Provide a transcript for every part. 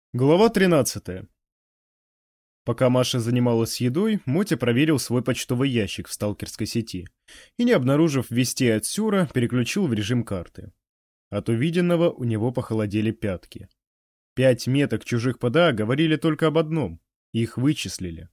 Глава 13. Пока Маша занималась едой, Мотя проверил свой почтовый ящик в сталкерской сети и, не обнаружив вестей от Сюра, переключил в режим карты. От увиденного у него похолодели пятки. 5 меток чужих ПДА говорили только об одном — их вычислили.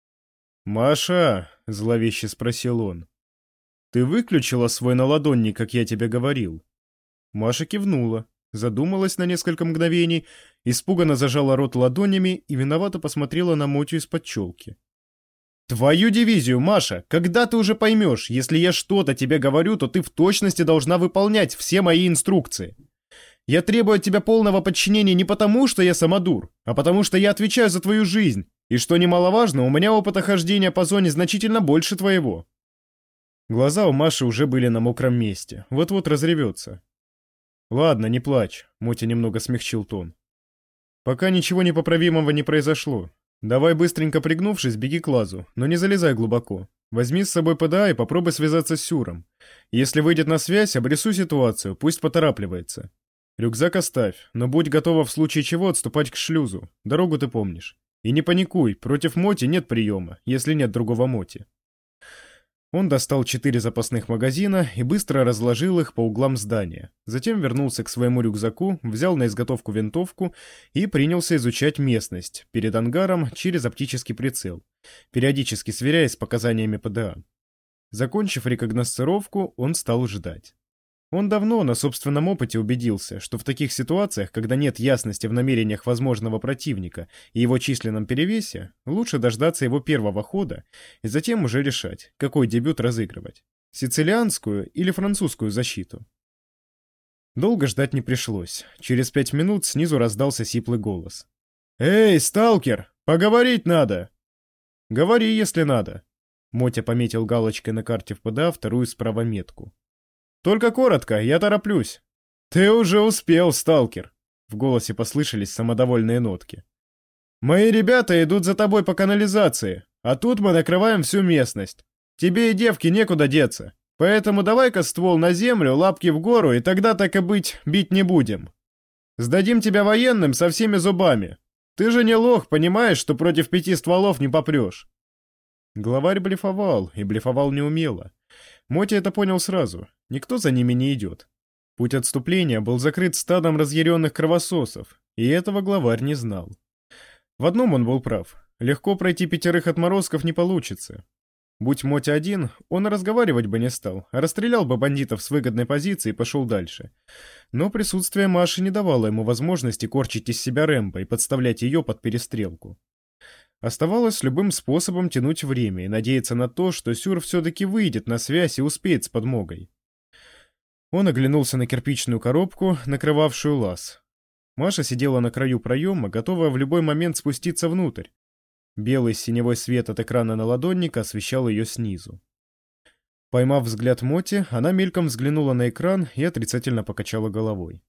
«Маша», — зловеще спросил он, — «ты выключила свой наладонник, как я тебе говорил?» Маша кивнула. Задумалась на несколько мгновений, испуганно зажала рот ладонями и виновато посмотрела на Мотю из-под челки. «Твою дивизию, Маша! Когда ты уже поймешь, если я что-то тебе говорю, то ты в точности должна выполнять все мои инструкции. Я требую от тебя полного подчинения не потому, что я самодур, а потому что я отвечаю за твою жизнь, и, что немаловажно, у меня опыта хождения по зоне значительно больше твоего». Глаза у Маши уже были на мокром месте, вот-вот разревется. «Ладно, не плачь», — Мотя немного смягчил тон. «Пока ничего непоправимого не произошло. Давай быстренько пригнувшись, беги к лазу, но не залезай глубоко. Возьми с собой ПДА и попробуй связаться с Сюром. Если выйдет на связь, обрисуй ситуацию, пусть поторапливается. Рюкзак оставь, но будь готова в случае чего отступать к шлюзу. Дорогу ты помнишь. И не паникуй, против Моти нет приема, если нет другого Моти». Он достал 4 запасных магазина и быстро разложил их по углам здания. Затем вернулся к своему рюкзаку, взял на изготовку винтовку и принялся изучать местность перед ангаром через оптический прицел, периодически сверяясь с показаниями ПДА. Закончив рекогносцировку, он стал ждать. Он давно на собственном опыте убедился, что в таких ситуациях, когда нет ясности в намерениях возможного противника и его численном перевесе, лучше дождаться его первого хода и затем уже решать, какой дебют разыгрывать — сицилианскую или французскую защиту. Долго ждать не пришлось. Через 5 минут снизу раздался сиплый голос. «Эй, сталкер, поговорить надо!» «Говори, если надо». Мотя пометил галочкой на карте в ПДА вторую справа метку. «Только коротко, я тороплюсь». «Ты уже успел, сталкер!» В голосе послышались самодовольные нотки. «Мои ребята идут за тобой по канализации, а тут мы накрываем всю местность. Тебе и девке некуда деться, поэтому давай-ка ствол на землю, лапки в гору, и тогда, так и быть, бить не будем. Сдадим тебя военным со всеми зубами. Ты же не лох, понимаешь, что против 5 стволов не попрешь». Главарь блефовал, и блефовал неумело. Мотя это понял сразу. Никто за ними не идет. Путь отступления был закрыт стадом разъяренных кровососов, и этого главарь не знал. В одном он был прав. Легко пройти 5 отморозков не получится. Будь Мотя один, он разговаривать бы не стал, а расстрелял бы бандитов с выгодной позиции и пошел дальше. Но присутствие Маши не давало ему возможности корчить из себя Рэмбо и подставлять ее под перестрелку. Оставалось любым способом тянуть время и надеяться на то, что Сюр все-таки выйдет на связь и успеет с подмогой. Он оглянулся на кирпичную коробку, накрывавшую лаз. Маша сидела на краю проема, готовая в любой момент спуститься внутрь. Белый синевой свет от экрана наладонника освещал ее снизу. Поймав взгляд Моти, она мельком взглянула на экран и отрицательно покачала головой.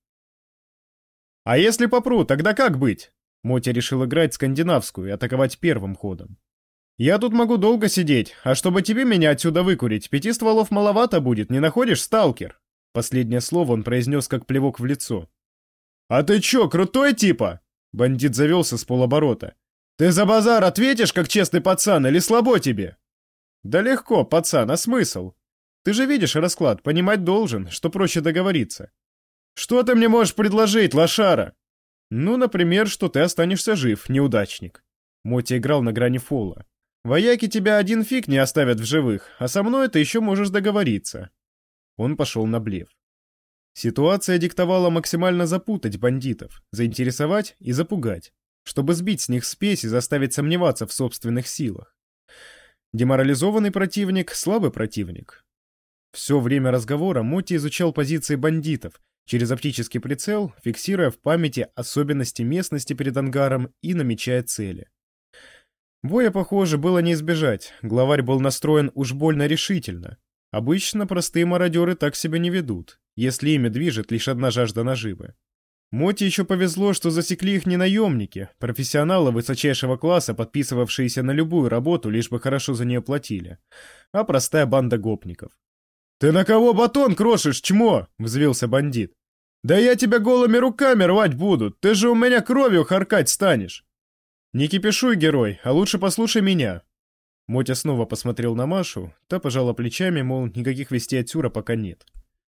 «А если попру, тогда как быть?» Мотя решил играть скандинавскую и атаковать первым ходом. «Я тут могу долго сидеть, а чтобы тебе меня отсюда выкурить, 5 стволов маловато будет, не находишь, сталкер?» Последнее слово он произнес как плевок в лицо. «А ты чё, крутой типа?» Бандит завелся с полоборота. «Ты за базар ответишь, как честный пацан, или слабо тебе?» «Да легко, пацан, а смысл? Ты же видишь расклад, понимать должен, что проще договориться». «Что ты мне можешь предложить, лошара?» «Ну, например, что ты останешься жив, неудачник». Мотя играл на грани фола. «Вояки тебя один фиг не оставят в живых, а со мной ты еще можешь договориться». Он пошел на блеф. Ситуация диктовала максимально запутать бандитов, заинтересовать и запугать, чтобы сбить с них спесь и заставить сомневаться в собственных силах. Деморализованный противник — слабый противник. Все время разговора Мотя изучал позиции бандитов, через оптический прицел, фиксируя в памяти особенности местности перед ангаром и намечая цели. Боя, похоже, было не избежать, главарь был настроен уж больно решительно. Обычно простые мародеры так себя не ведут, если ими движет лишь одна жажда наживы. Моте еще повезло, что засекли их не наемники, профессионалы высочайшего класса, подписывавшиеся на любую работу, лишь бы хорошо за нее платили, а простая банда гопников. «Ты на кого батон крошишь, чмо?» — взвился бандит. Да я тебя голыми руками рвать буду, ты же у меня кровью харкать станешь. Не кипишуй, герой, а лучше послушай меня. Мотя снова посмотрел на Машу, та пожала плечами, мол, никаких вестей от Сюра пока нет.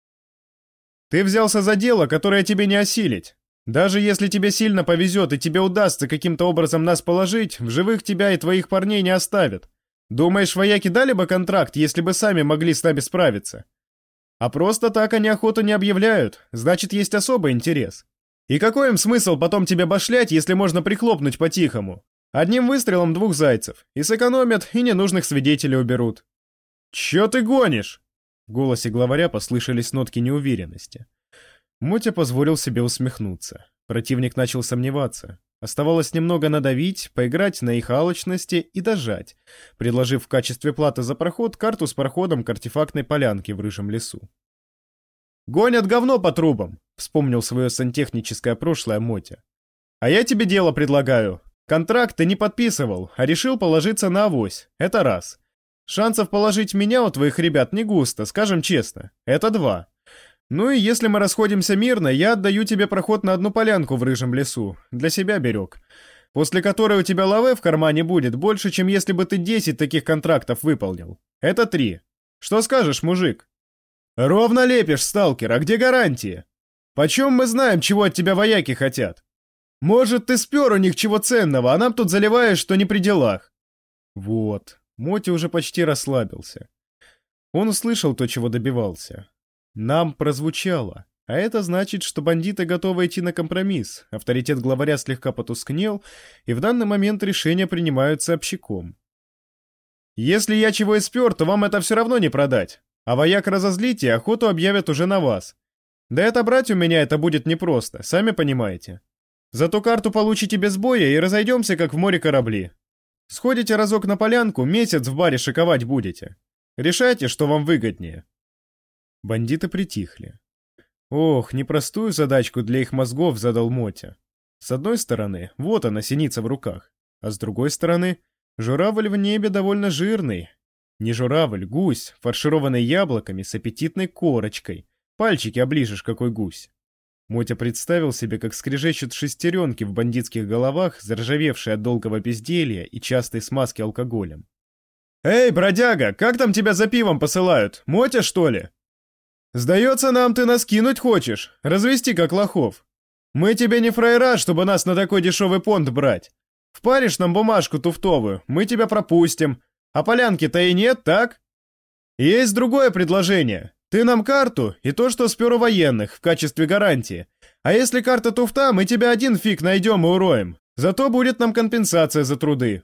Ты взялся за дело, которое тебе не осилить. Даже если тебе сильно повезет и тебе удастся каким-то образом нас положить, в живых тебя и твоих парней не оставят. Думаешь, вояки дали бы контракт, если бы сами могли с нами справиться? А просто так они охоту не объявляют, значит, есть особый интерес. И какой им смысл потом тебя башлять, если можно прихлопнуть по-тихому? Одним выстрелом 2 зайцев. И сэкономят, и ненужных свидетелей уберут. «Чё ты гонишь?» В голосе главаря послышались нотки неуверенности. Мотя позволил себе усмехнуться. Противник начал сомневаться. Оставалось немного надавить, поиграть на их алчности и дожать, предложив в качестве платы за проход карту с проходом к артефактной полянке в рыжем лесу. «Гонят говно по трубам», — вспомнил свое сантехническое прошлое Мотя. «А я тебе дело предлагаю. Контракт ты не подписывал, а решил положиться на авось. Это раз. Шансов положить меня у твоих ребят не густо, скажем честно. Это 2. Ну и если мы расходимся мирно, я отдаю тебе проход на одну полянку в рыжем лесу. Для себя берег. После которой у тебя лаве в кармане будет больше, чем если бы ты 10 таких контрактов выполнил. Это 3. Что скажешь, мужик?» «Ровно лепишь, сталкер, а где гарантии? Почем мы знаем, чего от тебя вояки хотят? Может, ты спер у них чего ценного, а нам тут заливаешь, что не при делах?» Вот, Мотя уже почти расслабился. Он услышал то, чего добивался. «Нам» прозвучало, а это значит, что бандиты готовы идти на компромисс, авторитет главаря слегка потускнел, и в данный момент решения принимаются общаком. «Если я чего и спер, то вам это все равно не продать, а вояк разозлите, охоту объявят уже на вас. Да и отобрать у меня это будет непросто, сами понимаете. Зато карту получите без боя и разойдемся, как в море корабли. Сходите разок на полянку, месяц в баре шиковать будете. Решайте, что вам выгоднее». Бандиты притихли. Ох, непростую задачку для их мозгов задал Мотя. С одной стороны, вот она, синица в руках, а с другой стороны, журавль в небе довольно жирный. Не журавль, гусь, фаршированный яблоками с аппетитной корочкой. Пальчики оближешь, какой гусь. Мотя представил себе, как скрежещут шестеренки в бандитских головах, заржавевшие от долгого безделья и частой смазки алкоголем. «Эй, бродяга, как там тебя за пивом посылают? Мотя, что ли? Сдается нам, ты нас кинуть хочешь, развести как лохов. Мы тебе не фраера, чтобы нас на такой дешевый понт брать. Впаришь нам бумажку туфтовую, мы тебя пропустим. А полянки-то и нет, так? Есть другое предложение. Ты нам карту и то, что спер у военных, в качестве гарантии. А если карта туфта, мы тебя один фиг найдем и уроем. Зато будет нам компенсация за труды».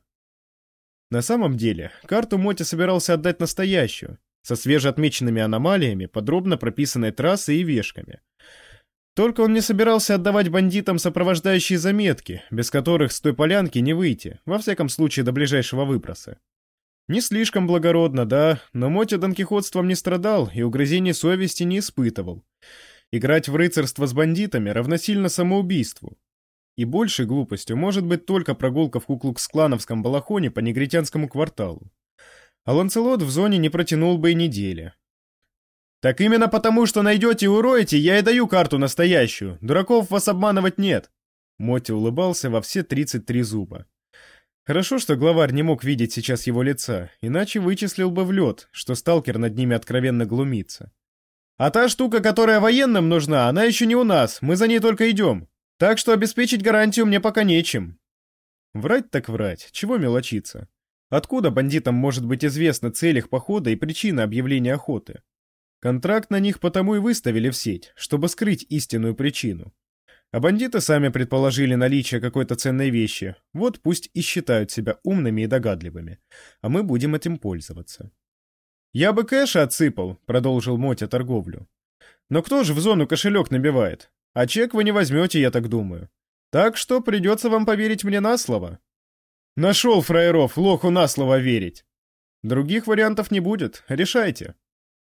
На самом деле, карту Мотя собирался отдать настоящую, со свежеотмеченными аномалиями, подробно прописанной трассой и вешками. Только он не собирался отдавать бандитам сопровождающие заметки, без которых с той полянки не выйти, во всяком случае до ближайшего выброса. Не слишком благородно, да, но Мотя донкихотством не страдал и угрызений совести не испытывал. Играть в рыцарство с бандитами равносильно самоубийству. И большей глупостью может быть только прогулка в куклукс-клановском балахоне по негритянскому кварталу. А Ланцелот в зоне не протянул бы и недели. «Так именно потому, что найдете и уроете, я и даю карту настоящую. Дураков вас обманывать нет». Мотя улыбался во все 33 зуба. Хорошо, что главарь не мог видеть сейчас его лица, иначе вычислил бы в лед, что сталкер над ними откровенно глумится. «А та штука, которая военным нужна, она еще не у нас, мы за ней только идем. Так что обеспечить гарантию мне пока нечем». Врать так врать, чего мелочиться? Откуда бандитам может быть известна цель их похода и причина объявления охоты? Контракт на них потому и выставили в сеть, чтобы скрыть истинную причину. А бандиты сами предположили наличие какой-то ценной вещи, вот пусть и считают себя умными и догадливыми, а мы будем этим пользоваться. «Я бы кэша отсыпал», — продолжил Мотя торговлю. «Но кто же в зону кошелек набивает? А чек вы не возьмете, я так думаю. Так что придется вам поверить мне на слово». «Нашел фраеров, лоху на слово верить». «Других вариантов не будет, решайте».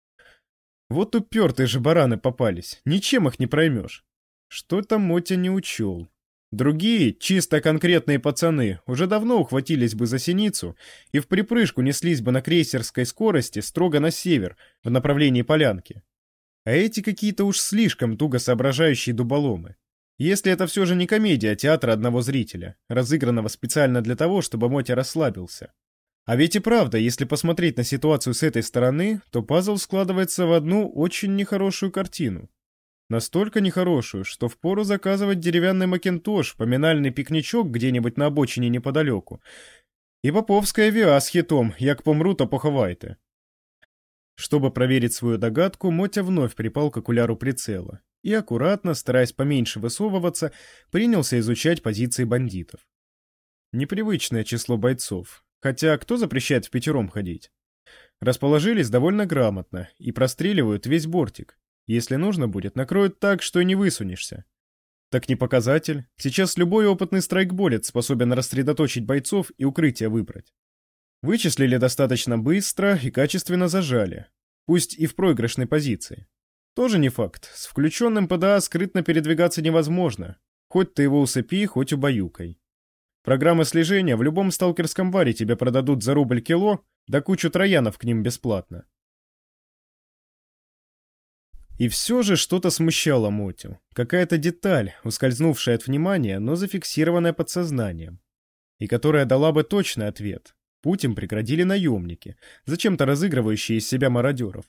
Вот упертые же бараны попались, ничем их не проймешь. Что-то Мотя не учел. Другие, чисто конкретные пацаны, уже давно ухватились бы за синицу и в припрыжку неслись бы на крейсерской скорости строго на север, в направлении полянки. А эти какие-то уж слишком туго соображающие дуболомы. Если это все же не комедия театра одного зрителя, разыгранного специально для того, чтобы Мотя расслабился. А ведь и правда, если посмотреть на ситуацию с этой стороны, то пазл складывается в одну очень нехорошую картину. Настолько нехорошую, что впору заказывать деревянный макинтош, поминальный пикничок где-нибудь на обочине неподалеку, и поповская виа с хитом «Як помру, то поховайте». Чтобы проверить свою догадку, Мотя вновь припал к окуляру прицела и аккуратно, стараясь поменьше высовываться, принялся изучать позиции бандитов. Непривычное число бойцов, хотя кто запрещает впятером ходить? Расположились довольно грамотно и простреливают весь бортик. Если нужно будет, накроют так, что и не высунешься. Так не показатель. Сейчас любой опытный страйкболец способен рассредоточить бойцов и укрытие выбрать. Вычислили достаточно быстро и качественно зажали. Пусть и в проигрышной позиции. Тоже не факт. С включенным ПДА скрытно передвигаться невозможно. Хоть ты его усыпи, хоть убаюкай. Программы слежения в любом сталкерском баре тебе продадут за рубль кило, да кучу троянов к ним бесплатно. И все же что-то смущало Мотю. Какая-то деталь, ускользнувшая от внимания, но зафиксированная подсознанием. И которая дала бы точный ответ. Путь им преградили наемники, зачем-то разыгрывающие из себя мародеров.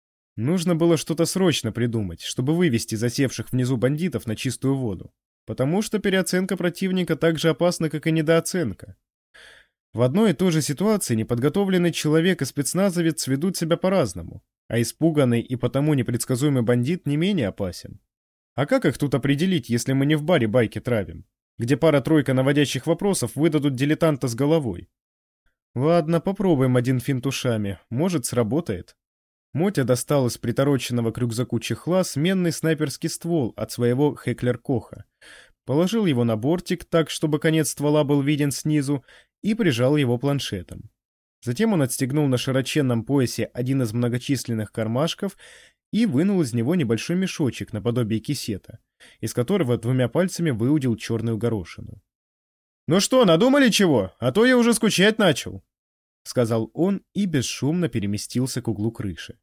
Нужно было что-то срочно придумать, чтобы вывести засевших внизу бандитов на чистую воду. Потому что переоценка противника так же опасна, как и недооценка. В одной и той же ситуации неподготовленный человек и спецназовец ведут себя по-разному, а испуганный и потому непредсказуемый бандит не менее опасен. А как их тут определить, если мы не в баре байки травим, где пара-тройка наводящих вопросов выдадут дилетанта с головой? Ладно, попробуем один финт ушами, может, сработает. Мотя достал из притороченного к рюкзаку чехла сменный снайперский ствол от своего Хеклер-Коха, положил его на бортик так, чтобы конец ствола был виден снизу, и прижал его планшетом. Затем он отстегнул на широченном поясе один из многочисленных кармашков и вынул из него небольшой мешочек наподобие кисета, из которого двумя пальцами выудил черную горошину. «Ну что, надумали чего? А то я уже скучать начал», — сказал он и бесшумно переместился к углу крыши.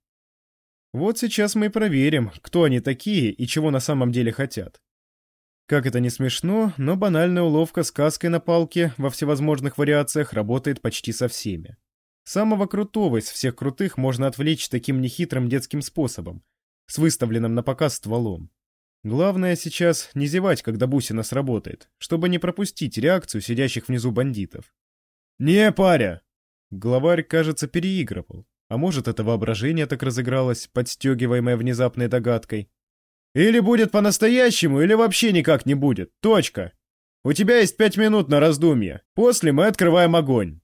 Вот сейчас мы и проверим, кто они такие и чего на самом деле хотят. Как это не смешно, но банальная уловка с каской на палке во всевозможных вариациях работает почти со всеми. Самого крутого из всех крутых можно отвлечь таким нехитрым детским способом, с выставленным на показ стволом. Главное сейчас не зевать, когда бусина сработает, чтобы не пропустить реакцию сидящих внизу бандитов. «Не, паря!» Главарь, кажется, переигрывал. А может, это воображение так разыгралось, подстегиваемое внезапной догадкой. «Или будет по-настоящему, или вообще никак не будет. Точка. У тебя есть 5 минут на раздумье. После мы открываем огонь».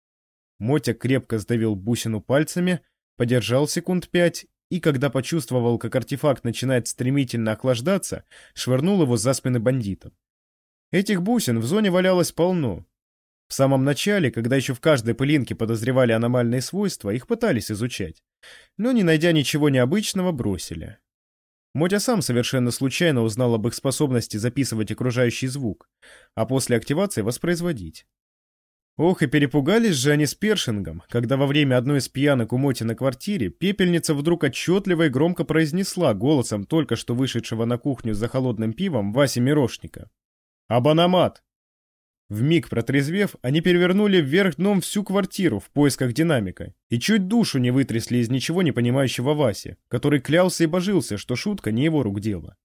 Мотя крепко сдавил бусину пальцами, подержал секунд 5 и, когда почувствовал, как артефакт начинает стремительно охлаждаться, швырнул его за спины бандитам. Этих бусин в зоне валялось полно. В самом начале, когда еще в каждой пылинке подозревали аномальные свойства, их пытались изучать, но, не найдя ничего необычного, бросили. Мотя сам совершенно случайно узнал об их способности записывать окружающий звук, а после активации воспроизводить. Ох, и перепугались же они с Першингом, когда во время одной из пьянок у Моти на квартире пепельница вдруг отчетливо и громко произнесла голосом только что вышедшего на кухню за холодным пивом Васи Мирошника: «Абономат!». Вмиг протрезвев, они перевернули вверх дном всю квартиру в поисках динамика и чуть душу не вытрясли из ничего не понимающего Васи, который клялся и божился, что шутка не его рук дело.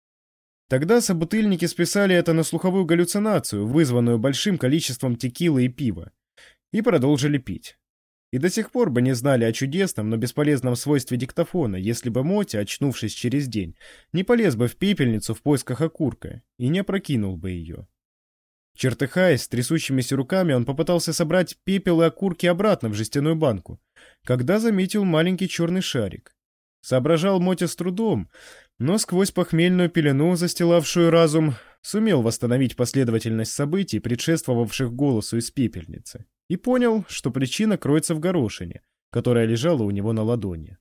Тогда собутыльники списали это на слуховую галлюцинацию, вызванную большим количеством текилы и пива, и продолжили пить. И до сих пор бы не знали о чудесном, но бесполезном свойстве диктофона, если бы Мотя, очнувшись через день, не полез бы в пепельницу в поисках окурка и не опрокинул бы ее. Чертыхаясь, с трясущимися руками, он попытался собрать пепел и окурки обратно в жестяную банку, когда заметил маленький черный шарик. Соображал Мотя с трудом, но сквозь похмельную пелену, застилавшую разум, сумел восстановить последовательность событий, предшествовавших голосу из пепельницы, и понял, что причина кроется в горошине, которая лежала у него на ладони.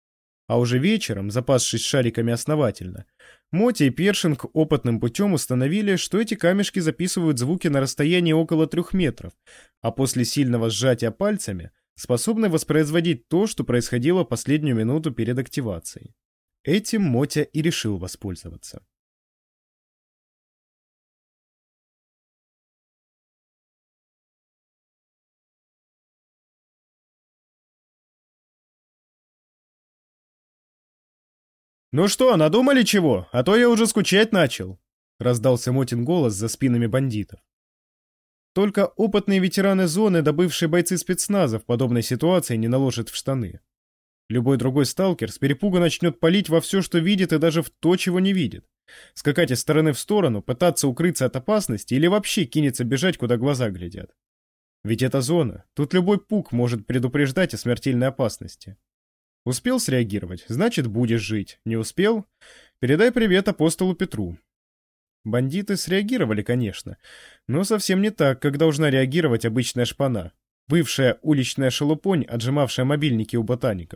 А уже вечером, запасшись шариками основательно, Мотя и Першинг опытным путем установили, что эти камешки записывают звуки на расстоянии около 3 метров, а после сильного сжатия пальцами способны воспроизводить то, что происходило последнюю минуту перед активацией. Этим Мотя и решил воспользоваться. «Ну что, надумали чего? А то я уже скучать начал!» — раздался Мотин голос за спинами бандитов. Только опытные ветераны зоны да бывшие бойцы спецназа в подобной ситуации не наложат в штаны. Любой другой сталкер с перепуга начнет палить во все, что видит, и даже в то, чего не видит. Скакать из стороны в сторону, пытаться укрыться от опасности или вообще кинется бежать, куда глаза глядят. Ведь это зона, тут любой пук может предупреждать о смертельной опасности. Успел среагировать, значит, будешь жить. Не успел? Передай привет апостолу Петру. Бандиты среагировали, конечно, но совсем не так, как должна реагировать обычная шпана, бывшая уличная шелупонь, отжимавшая мобильники у ботаников.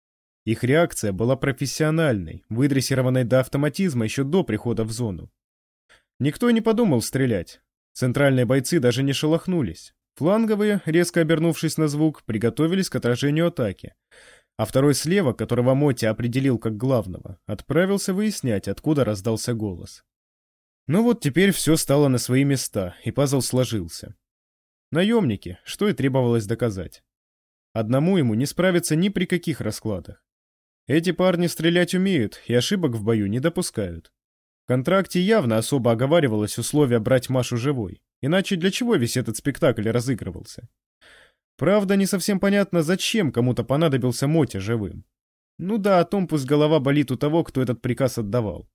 Их реакция была профессиональной, выдрессированной до автоматизма еще до прихода в зону. Никто и не подумал стрелять. Центральные бойцы даже не шелохнулись. Фланговые, резко обернувшись на звук, приготовились к отражению атаки. А второй слева, которого Мотя определил как главного, отправился выяснять, откуда раздался голос. Ну вот теперь все стало на свои места, и пазл сложился. Наемники, что и требовалось доказать. Одному ему не справиться ни при каких раскладах. Эти парни стрелять умеют и ошибок в бою не допускают. В контракте явно особо оговаривалось условие брать Машу живой, иначе для чего весь этот спектакль разыгрывался? Правда, не совсем понятно, зачем кому-то понадобился Мотя живым. Ну да, о том пусть голова болит у того, кто этот приказ отдавал.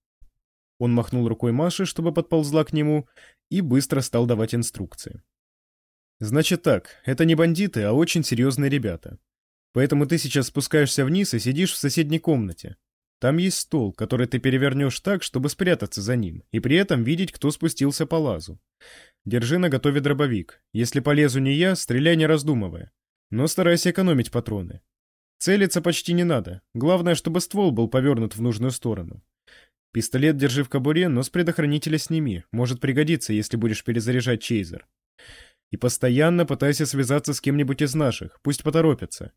Он махнул рукой Маше, чтобы подползла к нему, и быстро стал давать инструкции. «Значит так, это не бандиты, а очень серьезные ребята. Поэтому ты сейчас спускаешься вниз и сидишь в соседней комнате. Там есть стол, который ты перевернешь так, чтобы спрятаться за ним, и при этом видеть, кто спустился по лазу. Держи наготове дробовик. Если полезу не я, стреляй не раздумывая. Но старайся экономить патроны. Целиться почти не надо. Главное, чтобы ствол был повернут в нужную сторону. Пистолет держи в кобуре, но с предохранителя сними. Может пригодиться, если будешь перезаряжать чейзер. И постоянно пытайся связаться с кем-нибудь из наших. Пусть поторопятся».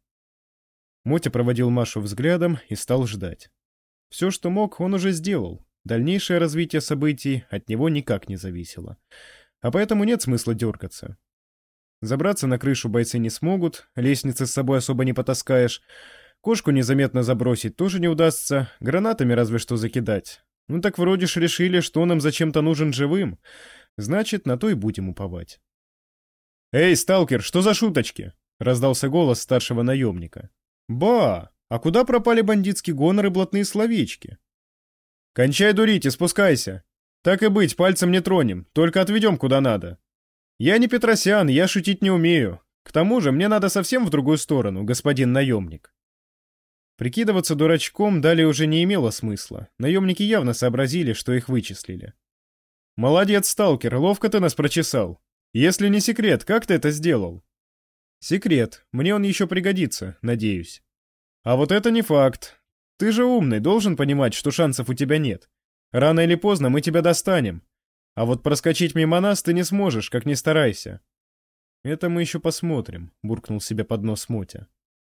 Мотя проводил Машу взглядом и стал ждать. Все, что мог, он уже сделал. Дальнейшее развитие событий от него никак не зависело. А поэтому нет смысла дергаться. Забраться на крышу бойцы не смогут, лестницы с собой особо не потаскаешь. Кошку незаметно забросить тоже не удастся, гранатами разве что закидать. Ну так вроде ж решили, что он им зачем-то нужен живым. Значит, на то и будем уповать. «Эй, сталкер, что за шуточки?» — раздался голос старшего наемника. «Ба! А куда пропали бандитский гонор и блатные словечки?» «Кончай дурить и спускайся. Так и быть, пальцем не тронем, только отведем куда надо. Я не Петросян, я шутить не умею. К тому же мне надо совсем в другую сторону, господин наемник». Прикидываться дурачком далее уже не имело смысла. Наемники явно сообразили, что их вычислили. «Молодец, сталкер, ловко ты нас прочесал. Если не секрет, как ты это сделал?» «Секрет. Мне он еще пригодится, надеюсь». «А вот это не факт. Ты же умный, должен понимать, что шансов у тебя нет. Рано или поздно мы тебя достанем. А вот проскочить мимо нас ты не сможешь, как ни старайся». «Это мы еще посмотрим», — буркнул себе под нос Мотя.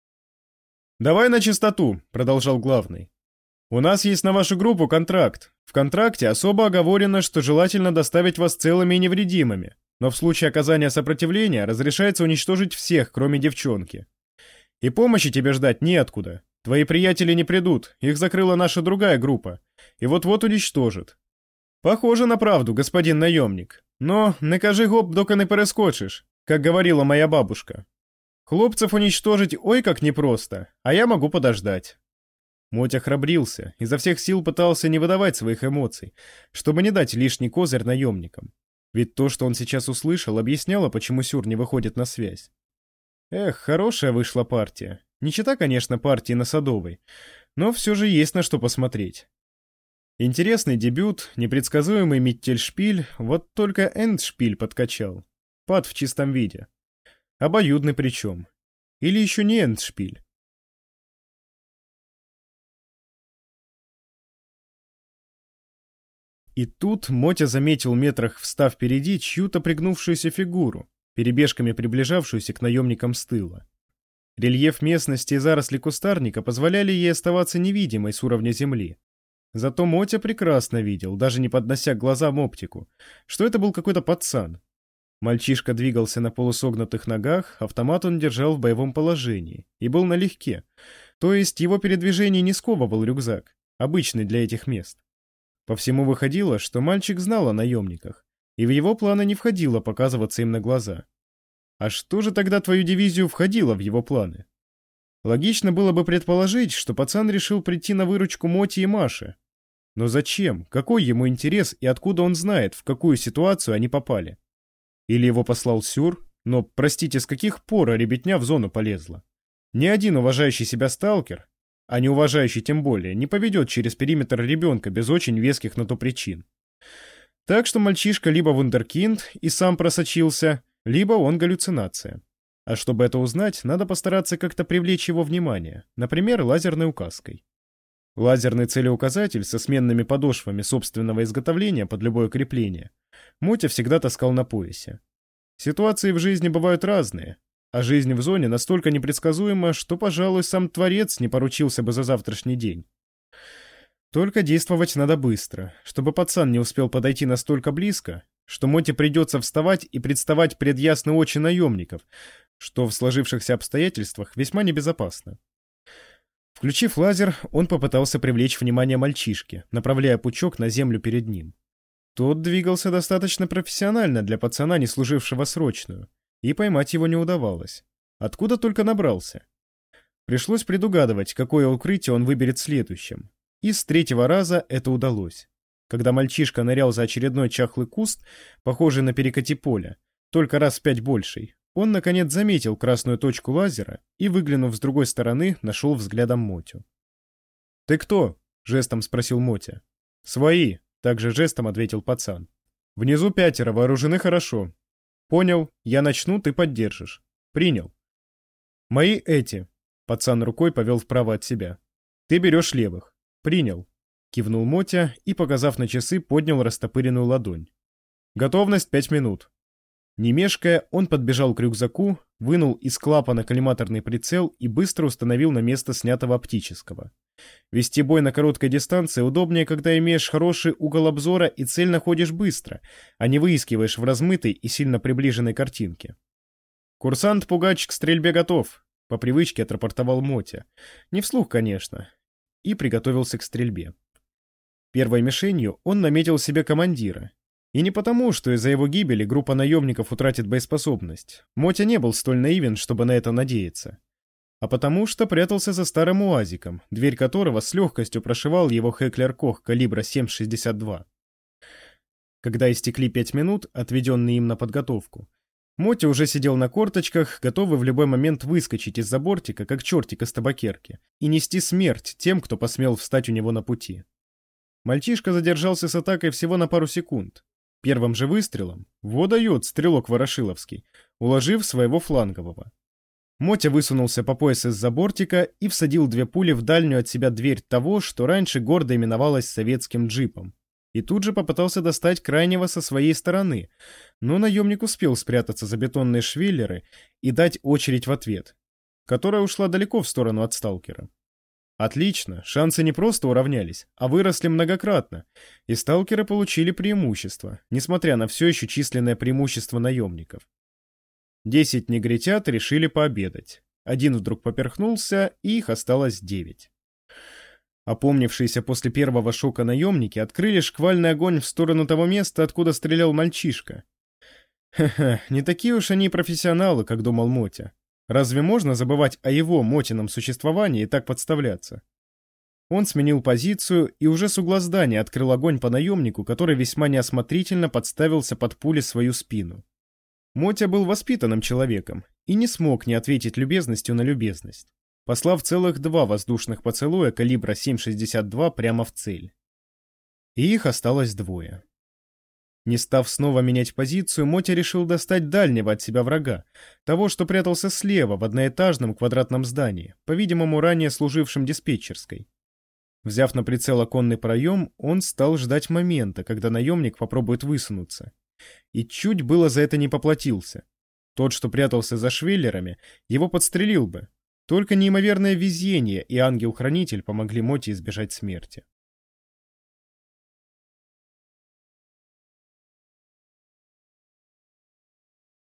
«Давай на чистоту», — продолжал главный. «У нас есть на вашу группу контракт. В контракте особо оговорено, что желательно доставить вас целыми и невредимыми. Но в случае оказания сопротивления разрешается уничтожить всех, кроме девчонки. И помощи тебе ждать неоткуда. Твои приятели не придут, их закрыла наша другая группа. И вот-вот уничтожат. Похоже на правду, господин наемник. Но накажи гоп, дока не перескочишь, как говорила моя бабушка. Хлопцев уничтожить ой как непросто, а я могу подождать». Мотя храбрился, изо всех сил пытался не выдавать своих эмоций, чтобы не дать лишний козырь наемникам. Ведь то, что он сейчас услышал, объясняло, почему Сюр не выходит на связь. Эх, хорошая вышла партия. Не чета, конечно, партии на Садовой, но все же есть на что посмотреть. Интересный дебют, непредсказуемый Миттельшпиль, вот только Эндшпиль подкачал. Пад в чистом виде. Обоюдный причем. Или еще не Эндшпиль. И тут Мотя заметил метрах встав впереди чью-то пригнувшуюся фигуру, перебежками приближавшуюся к наемникам с тыла. Рельеф местности и заросли кустарника позволяли ей оставаться невидимой с уровня земли. Зато Мотя прекрасно видел, даже не поднося к глазам оптику, что это был какой-то пацан. Мальчишка двигался на полусогнутых ногах, автомат он держал в боевом положении и был налегке, то есть его передвижение не сковывал рюкзак, обычный для этих мест. По всему выходило, что мальчик знал о наемниках, и в его планы не входило показываться им на глаза. А что же тогда твою дивизию входило в его планы? Логично было бы предположить, что пацан решил прийти на выручку Моти и Маше. Но зачем? Какой ему интерес и откуда он знает, в какую ситуацию они попали? Или его послал Сюр? Но, простите, с каких пор ребятня в зону полезла? Ни один уважающий себя сталкер, а не уважающий тем более, не поведет через периметр ребенка без очень веских на то причин. Так что мальчишка либо вундеркинд и сам просочился, либо он галлюцинация. А чтобы это узнать, надо постараться как-то привлечь его внимание, например, лазерной указкой. Лазерный целеуказатель со сменными подошвами собственного изготовления под любое крепление Мотя всегда таскал на поясе. Ситуации в жизни бывают разные, а жизнь в зоне настолько непредсказуема, что, пожалуй, сам Творец не поручился бы за завтрашний день. Только действовать надо быстро, чтобы пацан не успел подойти настолько близко, что Моте придется вставать и представать пред ясные очи наемников, что в сложившихся обстоятельствах весьма небезопасно. Включив лазер, он попытался привлечь внимание мальчишки, направляя пучок на землю перед ним. Тот двигался достаточно профессионально для пацана, не служившего срочную, и поймать его не удавалось. Откуда только набрался. Пришлось предугадывать, какое укрытие он выберет следующим. И с третьего раза это удалось. Когда мальчишка нырял за очередной чахлый куст, похожий на перекати поля, только раз в 5 больший, он, наконец, заметил красную точку лазера и, выглянув с другой стороны, нашел взглядом Мотю. «Ты кто?» — жестом спросил Мотя. «Свои», — также жестом ответил пацан. «Внизу 5, вооружены хорошо. Понял, я начну, ты поддержишь. Принял». «Мои эти», — пацан рукой повел вправо от себя. «Ты берешь левых. Принял». Кивнул Мотя и, показав на часы, поднял растопыренную ладонь. «Готовность 5 минут». Не мешкая, он подбежал к рюкзаку, вынул из клапана коллиматорный прицел и быстро установил на место снятого оптического. Вести бой на короткой дистанции удобнее, когда имеешь хороший угол обзора и цель находишь быстро, а не выискиваешь в размытой и сильно приближенной картинке. «Курсант-пугач к стрельбе готов», — по привычке отрапортовал Мотя. Не вслух, конечно. И приготовился к стрельбе. Первой мишенью он наметил себе командира. И не потому, что из-за его гибели группа наемников утратит боеспособность. Мотя не был столь наивен, чтобы на это надеяться. А потому, что прятался за старым УАЗиком, дверь которого с легкостью прошивал его Heckler Koch калибра 7,62. Когда истекли 5 минут, отведенные им на подготовку, Мотя уже сидел на корточках, готовый в любой момент выскочить из-за бортика, как чертик из табакерки, и нести смерть тем, кто посмел встать у него на пути. Мальчишка задержался с атакой всего на пару секунд. Первым же выстрелом, во дает стрелок ворошиловский, уложив своего флангового. Мотя высунулся по пояс из-за бортика и всадил 2 пули в дальнюю от себя дверь того, что раньше гордо именовалось советским джипом. И тут же попытался достать крайнего со своей стороны, но наемник успел спрятаться за бетонные швеллеры и дать очередь в ответ, которая ушла далеко в сторону от сталкера. Отлично, шансы не просто уравнялись, а выросли многократно, и сталкеры получили преимущество, несмотря на все еще численное преимущество наемников. 10 негритят решили пообедать. Один вдруг поперхнулся, и их осталось 9. Опомнившиеся после первого шока наемники открыли шквальный огонь в сторону того места, откуда стрелял мальчишка. Ха-ха, не такие уж они профессионалы, как думал Мотя. Разве можно забывать о его, Мотином, существовании и так подставляться? Он сменил позицию и уже с угла здания открыл огонь по наемнику, который весьма неосмотрительно подставился под пули свою спину. Мотя был воспитанным человеком и не смог не ответить любезностью на любезность, послав целых 2 воздушных поцелуя калибра 7,62 прямо в цель. И их осталось 2. Не став снова менять позицию, Мотя решил достать дальнего от себя врага, того, что прятался слева в одноэтажном квадратном здании, по-видимому, ранее служившем диспетчерской. Взяв на прицел оконный проем, он стал ждать момента, когда наемник попробует высунуться. И чуть было за это не поплатился. Тот, что прятался за швеллерами, его подстрелил бы, Только неимоверное везение и ангел-хранитель помогли Моте избежать смерти.